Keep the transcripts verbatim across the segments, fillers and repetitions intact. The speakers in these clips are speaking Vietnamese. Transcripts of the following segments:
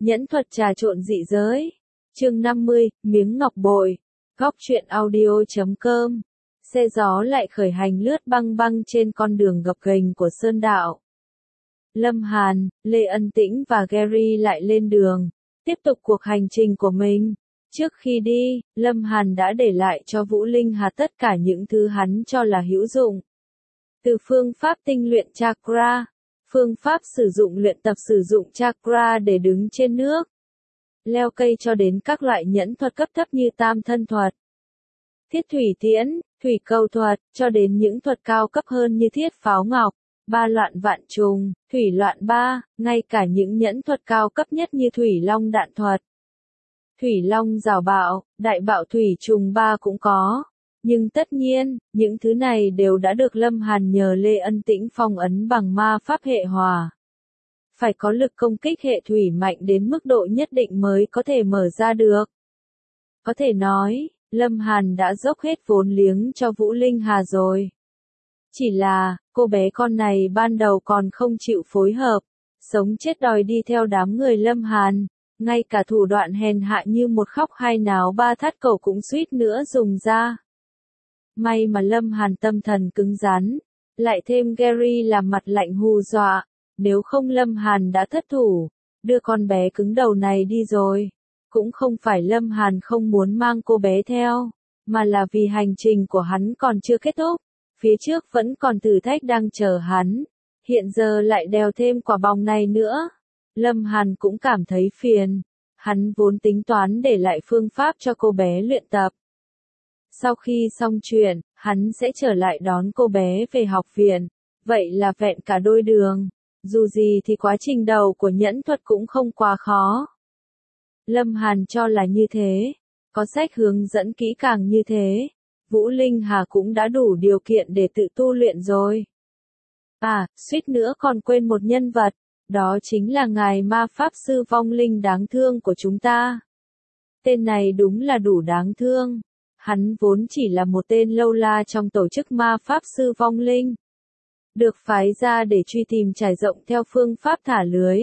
Nhẫn thuật trà trộn dị giới. Chương năm mươi, miếng ngọc bội. Góc truyện audio chấm com. Xe gió lại khởi hành lướt băng băng trên con đường gập ghềnh của Sơn Đạo. Lâm Hàn, Lê Ân Tĩnh và Gary lại lên đường, tiếp tục cuộc hành trình của mình. Trước khi đi, Lâm Hàn đã để lại cho Vũ Linh Hà tất cả những thứ hắn cho là hữu dụng. Từ phương pháp tinh luyện chakra, phương pháp sử dụng luyện tập sử dụng chakra để đứng trên nước, leo cây cho đến các loại nhẫn thuật cấp thấp như tam thân thuật, thiết thủy tiễn, thủy cầu thuật, cho đến những thuật cao cấp hơn như thiết pháo ngọc, ba loạn vạn trùng, thủy loạn ba, ngay cả những nhẫn thuật cao cấp nhất như thủy long đạn thuật, thủy long rào bạo, đại bạo thủy trùng ba cũng có. Nhưng tất nhiên, những thứ này đều đã được Lâm Hàn nhờ Lê Ân Tĩnh phong ấn bằng ma pháp hệ hỏa. Phải có lực công kích hệ thủy mạnh đến mức độ nhất định mới có thể mở ra được. Có thể nói, Lâm Hàn đã dốc hết vốn liếng cho Vũ Linh Hà rồi. Chỉ là, cô bé con này ban đầu còn không chịu phối hợp, sống chết đòi đi theo đám người Lâm Hàn, ngay cả thủ đoạn hèn hạ như một khóc hai náo ba thắt cổ cũng suýt nữa dùng ra. May mà Lâm Hàn tâm thần cứng rắn, lại thêm Gary làm mặt lạnh hù dọa, nếu không Lâm Hàn đã thất thủ, đưa con bé cứng đầu này đi rồi. Cũng không phải Lâm Hàn không muốn mang cô bé theo, mà là vì hành trình của hắn còn chưa kết thúc, phía trước vẫn còn thử thách đang chờ hắn, hiện giờ lại đèo thêm quả bóng này nữa. Lâm Hàn cũng cảm thấy phiền, hắn vốn tính toán để lại phương pháp cho cô bé luyện tập. Sau khi xong chuyện, hắn sẽ trở lại đón cô bé về học viện, vậy là vẹn cả đôi đường. Dù gì thì quá trình đầu của nhẫn thuật cũng không quá khó. Lâm Hàn cho là như thế, có sách hướng dẫn kỹ càng như thế, Vũ Linh Hà cũng đã đủ điều kiện để tự tu luyện rồi. À, suýt nữa còn quên một nhân vật, đó chính là ngài ma pháp sư vong linh đáng thương của chúng ta. Tên này đúng là đủ đáng thương. Hắn vốn chỉ là một tên lâu la trong tổ chức ma pháp sư vong linh, được phái ra để truy tìm trải rộng theo phương pháp thả lưới.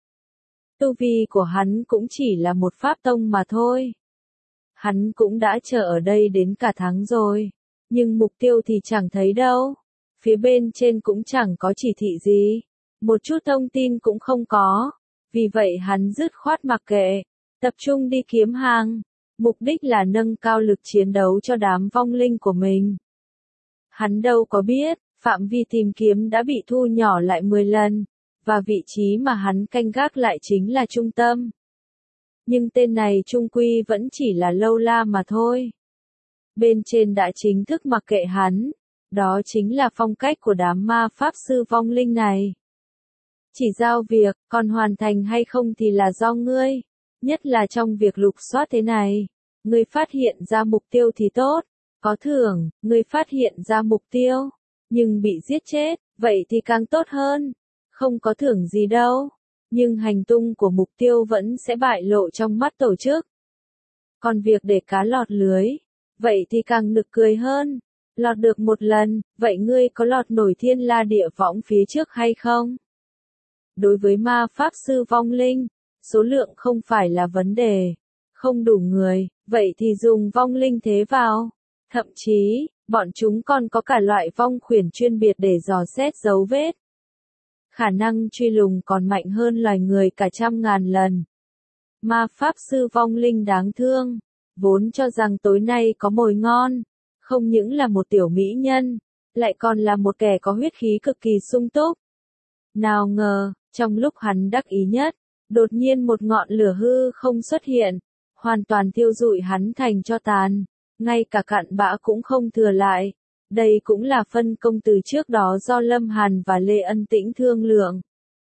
Tu vi của hắn cũng chỉ là một pháp tông mà thôi. Hắn cũng đã chờ ở đây đến cả tháng rồi, nhưng mục tiêu thì chẳng thấy đâu. Phía bên trên cũng chẳng có chỉ thị gì, một chút thông tin cũng không có. Vì vậy hắn dứt khoát mặc kệ, tập trung đi kiếm hàng. Mục đích là nâng cao lực chiến đấu cho đám vong linh của mình. Hắn đâu có biết, phạm vi tìm kiếm đã bị thu nhỏ lại mười lần, và vị trí mà hắn canh gác lại chính là trung tâm. Nhưng tên này trung quy vẫn chỉ là lâu la mà thôi. Bên trên đã chính thức mặc kệ hắn, đó chính là phong cách của đám ma pháp sư vong linh này. Chỉ giao việc, còn hoàn thành hay không thì là do ngươi. Nhất là trong việc lục soát thế này, ngươi phát hiện ra mục tiêu thì tốt, có thưởng, ngươi phát hiện ra mục tiêu, nhưng bị giết chết, vậy thì càng tốt hơn, không có thưởng gì đâu, nhưng hành tung của mục tiêu vẫn sẽ bại lộ trong mắt tổ chức. Còn việc để cá lọt lưới, vậy thì càng nực cười hơn, lọt được một lần, vậy ngươi có lọt nổi thiên la địa võng phía trước hay không? Đối với ma pháp sư vong linh, số lượng không phải là vấn đề, không đủ người, vậy thì dùng vong linh thế vào. Thậm chí, bọn chúng còn có cả loại vong khuyển chuyên biệt để dò xét dấu vết. Khả năng truy lùng còn mạnh hơn loài người cả trăm ngàn lần. Ma pháp sư vong linh đáng thương, vốn cho rằng tối nay có mồi ngon, không những là một tiểu mỹ nhân, lại còn là một kẻ có huyết khí cực kỳ sung túc. Nào ngờ, trong lúc hắn đắc ý nhất, đột nhiên một ngọn lửa hư không xuất hiện, hoàn toàn thiêu rụi hắn thành tro tàn, ngay cả cặn bã cũng không thừa lại. Đây cũng là phân công từ trước đó do Lâm Hàn và Lê Ân Tĩnh thương lượng.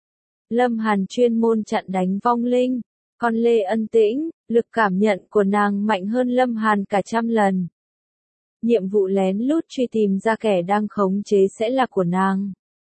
Lâm Hàn chuyên môn chặn đánh vong linh, còn Lê Ân Tĩnh, lực cảm nhận của nàng mạnh hơn Lâm Hàn cả trăm lần. Nhiệm vụ lén lút truy tìm ra kẻ đang khống chế sẽ là của nàng.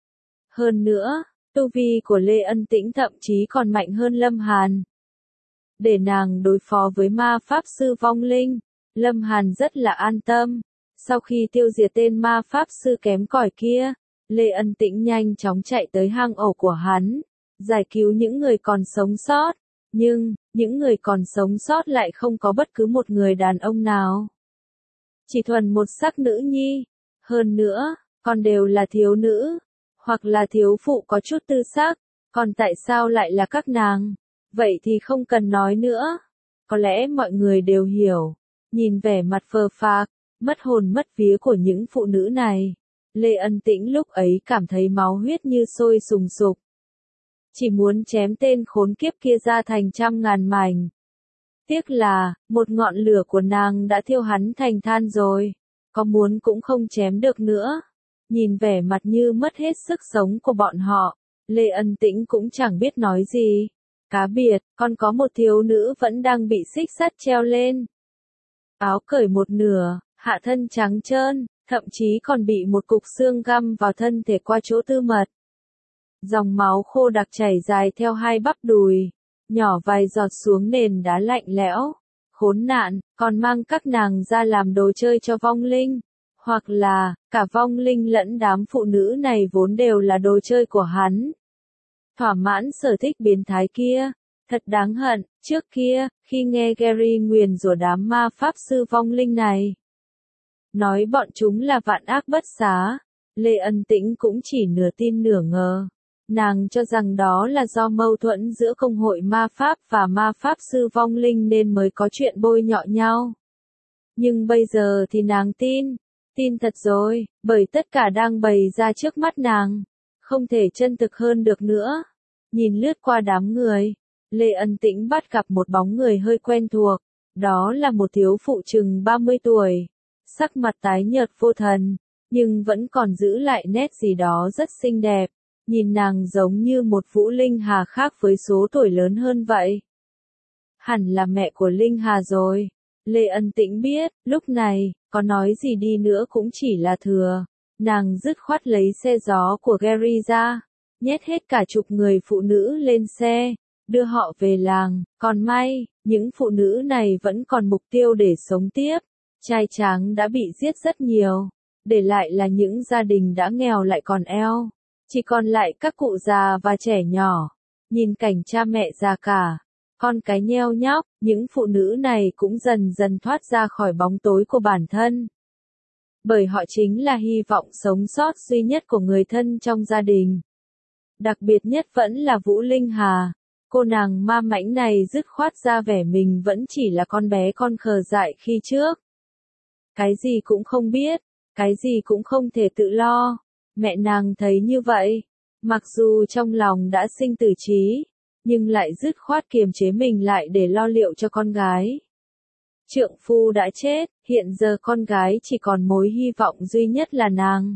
Hơn nữa, tu vi của Lê Ân Tĩnh thậm chí còn mạnh hơn Lâm Hàn. Để nàng đối phó với ma pháp sư vong linh, Lâm Hàn rất là an tâm. Sau khi tiêu diệt tên ma pháp sư kém cỏi kia, Lê Ân Tĩnh nhanh chóng chạy tới hang ổ của hắn, giải cứu những người còn sống sót, Nhưng, những người còn sống sót lại không có bất cứ một người đàn ông nào. Chỉ thuần một sắc nữ nhi. Hơn nữa, còn đều là thiếu nữ, hoặc là thiếu phụ có chút tư sắc. Còn tại sao lại là các nàng? Vậy thì không cần nói nữa. Có lẽ mọi người đều hiểu. Nhìn vẻ mặt phờ phạc, mất hồn mất vía của những phụ nữ này. Lê Ân Tĩnh lúc ấy cảm thấy máu huyết như sôi sùng sục. Chỉ muốn chém tên khốn kiếp kia ra thành trăm ngàn mảnh. Tiếc là, một ngọn lửa của nàng đã thiêu hắn thành than rồi. Có muốn cũng không chém được nữa. Nhìn vẻ mặt như mất hết sức sống của bọn họ, Lê Ân Tĩnh cũng chẳng biết nói gì. Cá biệt, còn có một thiếu nữ vẫn đang bị xích sắt treo lên. Áo cởi một nửa, hạ thân trắng trơn, thậm chí còn bị một cục xương găm vào thân thể qua chỗ tư mật. Dòng máu khô đặc chảy dài theo hai bắp đùi, nhỏ vài giọt xuống nền đá lạnh lẽo. Khốn nạn, còn mang các nàng ra làm đồ chơi cho vong linh. Hoặc là, cả vong linh lẫn đám phụ nữ này vốn đều là đồ chơi của hắn. Thỏa mãn sở thích biến thái kia. Thật đáng hận, trước kia, khi nghe Gary nguyền rủa đám ma pháp sư vong linh này. Nói bọn chúng là vạn ác bất xá. Lê Ân Tĩnh cũng chỉ nửa tin nửa ngờ. Nàng cho rằng đó là do mâu thuẫn giữa công hội ma pháp và ma pháp sư vong linh nên mới có chuyện bôi nhọ nhau. Nhưng bây giờ thì nàng tin. Tin thật rồi, bởi tất cả đang bày ra trước mắt nàng. Không thể chân thực hơn được nữa. Nhìn lướt qua đám người, Lê Ân Tĩnh bắt gặp một bóng người hơi quen thuộc. Đó là một thiếu phụ chừng ba mươi tuổi. Sắc mặt tái nhợt vô thần, nhưng vẫn còn giữ lại nét gì đó rất xinh đẹp. Nhìn nàng giống như một Vũ Linh Hà khác với số tuổi lớn hơn vậy. Hẳn là mẹ của Linh Hà rồi. Lê Ân Tĩnh biết, lúc này, có nói gì đi nữa cũng chỉ là thừa. Nàng dứt khoát lấy xe gió của Gary ra, nhét hết cả chục người phụ nữ lên xe, đưa họ về làng. Còn may, những phụ nữ này vẫn còn mục tiêu để sống tiếp. Trai tráng đã bị giết rất nhiều, để lại là những gia đình đã nghèo lại còn eo. Chỉ còn lại các cụ già và trẻ nhỏ. Nhìn cảnh cha mẹ già cả, con cái nheo nhóc, những phụ nữ này cũng dần dần thoát ra khỏi bóng tối của bản thân. Bởi họ chính là hy vọng sống sót duy nhất của người thân trong gia đình. Đặc biệt nhất vẫn là Vũ Linh Hà. Cô nàng ma mãnh này dứt khoát ra vẻ mình vẫn chỉ là con bé con khờ dại khi trước. Cái gì cũng không biết, cái gì cũng không thể tự lo. Mẹ nàng thấy như vậy, mặc dù trong lòng đã sinh tử trí, nhưng lại dứt khoát kiềm chế mình lại để lo liệu cho con gái. Trượng phu đã chết, hiện giờ con gái chỉ còn mối hy vọng duy nhất là nàng.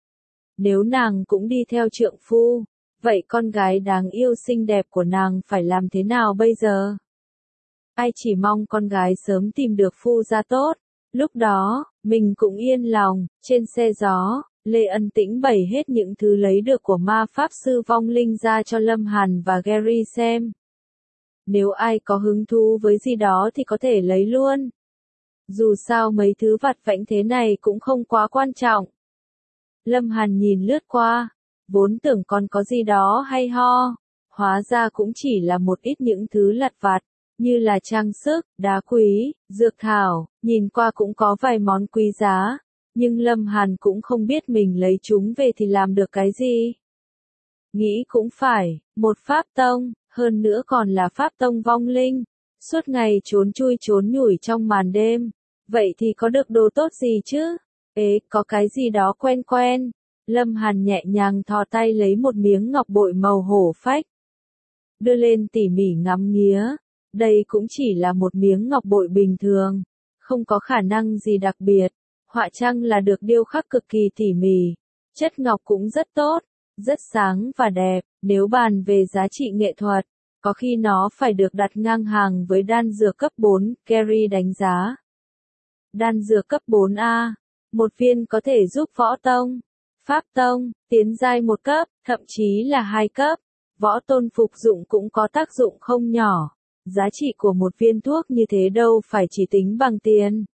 Nếu nàng cũng đi theo trượng phu, vậy con gái đáng yêu xinh đẹp của nàng phải làm thế nào bây giờ? Ai chỉ mong con gái sớm tìm được phu gia tốt. Lúc đó, mình cũng yên lòng. Trên xe gió, Lê Ân Tĩnh bày hết những thứ lấy được của ma pháp sư vong linh ra cho Lâm Hàn và Gary xem. Nếu ai có hứng thú với gì đó thì có thể lấy luôn. Dù sao mấy thứ vặt vãnh thế này cũng không quá quan trọng. Lâm Hàn nhìn lướt qua, vốn tưởng còn có gì đó hay ho. Hóa ra cũng chỉ là một ít những thứ lặt vặt, như là trang sức, đá quý, dược thảo, nhìn qua cũng có vài món quý giá. Nhưng Lâm Hàn cũng không biết mình lấy chúng về thì làm được cái gì. Nghĩ cũng phải, một pháp tông, hơn nữa còn là pháp tông vong linh, suốt ngày trốn chui trốn nhủi trong màn đêm, vậy thì có được đồ tốt gì chứ? Ế, có cái gì đó quen quen. Lâm Hàn nhẹ nhàng thò tay lấy một miếng ngọc bội màu hổ phách, đưa lên tỉ mỉ ngắm nghía. Đây cũng chỉ là một miếng ngọc bội bình thường, không có khả năng gì đặc biệt. Họa trang là được điêu khắc cực kỳ tỉ mỉ, chất ngọc cũng rất tốt, rất sáng và đẹp. Nếu bàn về giá trị nghệ thuật, có khi nó phải được đặt ngang hàng với đan dược cấp bốn, Gary đánh giá. Đan dược cấp bốn A, một viên có thể giúp võ tông, pháp tông, tiến giai một cấp, thậm chí là hai cấp. Võ tôn phục dụng cũng có tác dụng không nhỏ. Giá trị của một viên thuốc như thế đâu phải chỉ tính bằng tiền,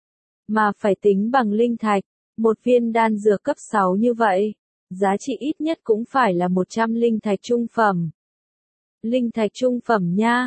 mà phải tính bằng linh thạch. Một viên đan dược cấp sáu như vậy, giá trị ít nhất cũng phải là một trăm linh thạch trung phẩm. Linh thạch trung phẩm nha,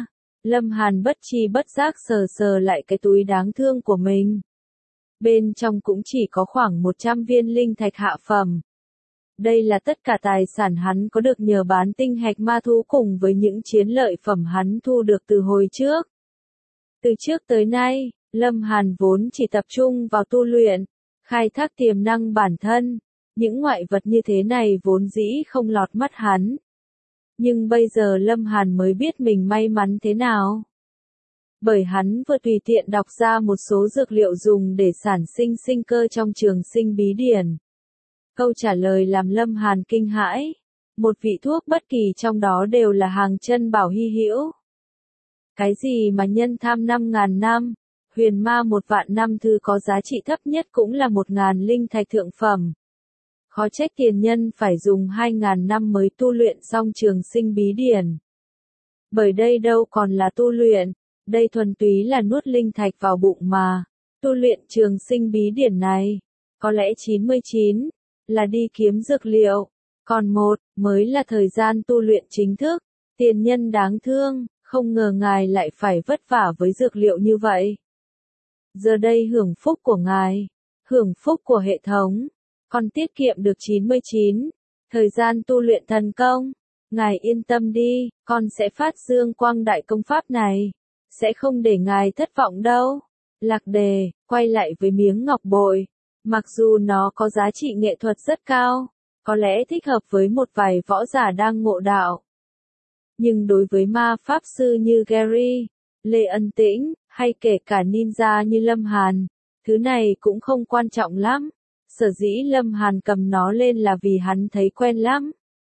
Lâm Hàn bất tri bất giác sờ sờ lại cái túi đáng thương của mình. Bên trong cũng chỉ có khoảng một trăm viên linh thạch hạ phẩm. Đây là tất cả tài sản hắn có được nhờ bán tinh hạch ma thú cùng với những chiến lợi phẩm hắn thu được từ hồi trước. Từ trước tới nay, Lâm Hàn vốn chỉ tập trung vào tu luyện, khai thác tiềm năng bản thân. Những ngoại vật như thế này vốn dĩ không lọt mắt hắn. Nhưng bây giờ Lâm Hàn mới biết mình may mắn thế nào. Bởi hắn vừa tùy tiện đọc ra một số dược liệu dùng để sản sinh sinh cơ trong trường sinh bí điển. Câu trả lời làm Lâm Hàn kinh hãi. Một vị thuốc bất kỳ trong đó đều là hàng chân bảo hy hữu. Cái gì mà nhân tham năm ngàn năm, huyền ma một vạn năm thư có giá trị thấp nhất cũng là một ngàn linh thạch thượng phẩm. Khó trách tiền nhân phải dùng hai ngàn năm mới tu luyện xong trường sinh bí điển. Bởi đây đâu còn là tu luyện, đây thuần túy là nuốt linh thạch vào bụng mà. Tu luyện trường sinh bí điển này, có lẽ chín mươi chín, là đi kiếm dược liệu, còn một, mới là thời gian tu luyện chính thức. Tiền nhân đáng thương, không ngờ ngài lại phải vất vả với dược liệu như vậy. Giờ đây hưởng phúc của ngài, hưởng phúc của hệ thống, còn tiết kiệm được chín mươi chín, thời gian tu luyện thần công. Ngài yên tâm đi, con sẽ phát dương quang đại công pháp này, sẽ không để ngài thất vọng đâu. Lạc Đề, quay lại với miếng ngọc bội, mặc dù nó có giá trị nghệ thuật rất cao, có lẽ thích hợp với một vài võ giả đang ngộ đạo. Nhưng đối với ma pháp sư như Gary, Lê Ân Tĩnh, hay kể cả ninja như Lâm Hàn, thứ này cũng không quan trọng lắm. Sở dĩ Lâm Hàn cầm nó lên là vì hắn thấy quen lắm.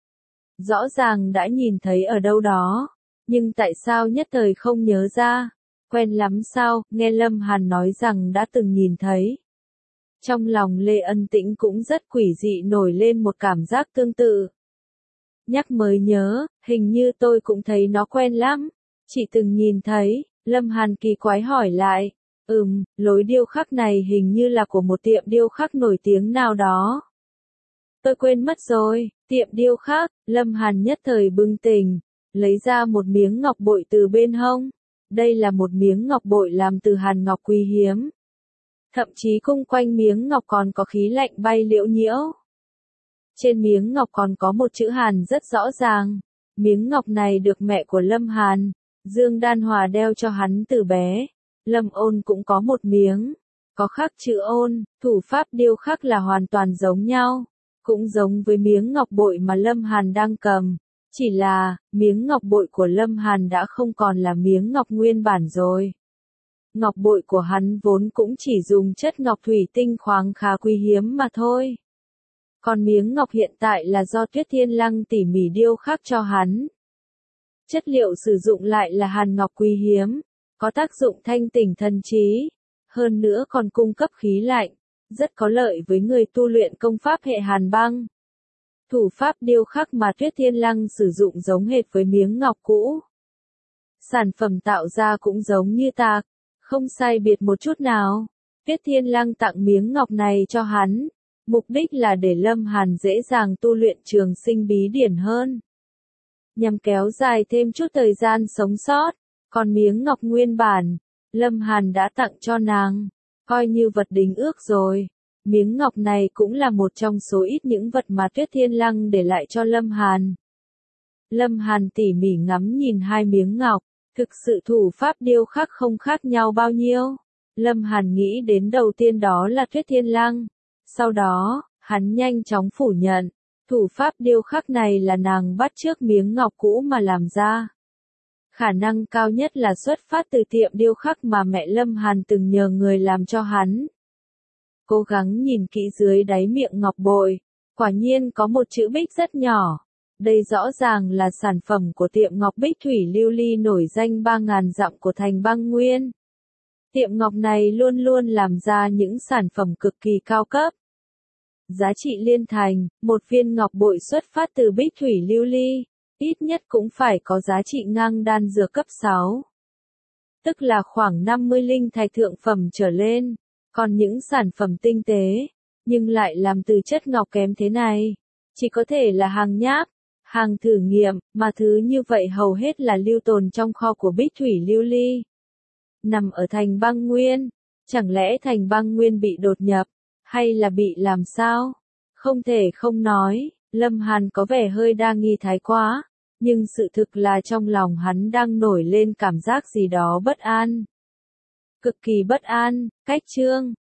Rõ ràng đã nhìn thấy ở đâu đó, nhưng tại sao nhất thời không nhớ ra? Quen lắm sao? Nghe Lâm Hàn nói rằng đã từng nhìn thấy. Trong lòng Lê Ân Tĩnh cũng rất quỷ dị nổi lên một cảm giác tương tự. Nhắc mới nhớ, hình như tôi cũng thấy nó quen lắm. Chỉ từng nhìn thấy, Lâm Hàn kỳ quái hỏi lại. Ừm, lối điêu khắc này hình như là của một tiệm điêu khắc nổi tiếng nào đó. Tôi quên mất rồi, tiệm điêu khắc. Lâm Hàn nhất thời bừng tỉnh, lấy ra một miếng ngọc bội từ bên hông. Đây là một miếng ngọc bội làm từ hàn ngọc quý hiếm. Thậm chí xung quanh miếng ngọc còn có khí lạnh bay liễu nhiễu. Trên miếng ngọc còn có một chữ hàn rất rõ ràng. Miếng ngọc này được mẹ của Lâm Hàn, Dương Đan Hòa đeo cho hắn từ bé. Lâm Ôn cũng có một miếng, có khắc chữ ôn, thủ pháp điêu khắc là hoàn toàn giống nhau, cũng giống với miếng ngọc bội mà Lâm Hàn đang cầm, chỉ là, miếng ngọc bội của Lâm Hàn đã không còn là miếng ngọc nguyên bản rồi. Ngọc bội của hắn vốn cũng chỉ dùng chất ngọc thủy tinh khoáng khá quý hiếm mà thôi. Còn miếng ngọc hiện tại là do Tuyết Thiên Lăng tỉ mỉ điêu khắc cho hắn. Chất liệu sử dụng lại là hàn ngọc quý hiếm, có tác dụng thanh tỉnh thần trí, hơn nữa còn cung cấp khí lạnh, rất có lợi với người tu luyện công pháp hệ hàn băng. Thủ pháp điêu khắc mà Tuyết Thiên Lăng sử dụng giống hệt với miếng ngọc cũ. Sản phẩm tạo ra cũng giống như tạc, không sai biệt một chút nào. Tuyết Thiên Lăng tặng miếng ngọc này cho hắn, mục đích là để Lâm Hàn dễ dàng tu luyện trường sinh bí điển hơn. Nhằm kéo dài thêm chút thời gian sống sót. Còn miếng ngọc nguyên bản, Lâm Hàn đã tặng cho nàng, coi như vật đính ước rồi. Miếng ngọc này cũng là một trong số ít những vật mà Tuyết Thiên Lăng để lại cho Lâm Hàn. Lâm Hàn tỉ mỉ ngắm nhìn hai miếng ngọc, thực sự thủ pháp điêu khắc không khác nhau bao nhiêu. Lâm Hàn nghĩ đến đầu tiên đó là Tuyết Thiên Lăng, sau đó, hắn nhanh chóng phủ nhận, thủ pháp điêu khắc này là nàng bắt chước miếng ngọc cũ mà làm ra. Khả năng cao nhất là xuất phát từ tiệm điêu khắc mà mẹ Lâm Hàn từng nhờ người làm cho hắn. Cố gắng nhìn kỹ dưới đáy miệng ngọc bội, quả nhiên có một chữ bích rất nhỏ. Đây rõ ràng là sản phẩm của tiệm ngọc bích thủy lưu ly nổi danh ba ngàn dặm của thành băng nguyên. Tiệm ngọc này luôn luôn làm ra những sản phẩm cực kỳ cao cấp. Giá trị liên thành, một viên ngọc bội xuất phát từ bích thủy lưu ly, ít nhất cũng phải có giá trị ngang đan dược cấp sáu. Tức là khoảng năm mươi linh thạch thượng phẩm trở lên. Còn những sản phẩm tinh tế, nhưng lại làm từ chất ngọc kém thế này, chỉ có thể là hàng nháp, Hàng thử nghiệm, mà thứ như vậy hầu hết là lưu tồn trong kho của Bích Thủy Lưu Ly. Nằm ở thành băng nguyên, chẳng lẽ thành băng nguyên bị đột nhập, hay là bị làm sao? Không thể không nói, Lâm Hàn có vẻ hơi đa nghi thái quá, nhưng sự thực là trong lòng hắn đang nổi lên cảm giác gì đó bất an. Cực kỳ bất an, cách chương.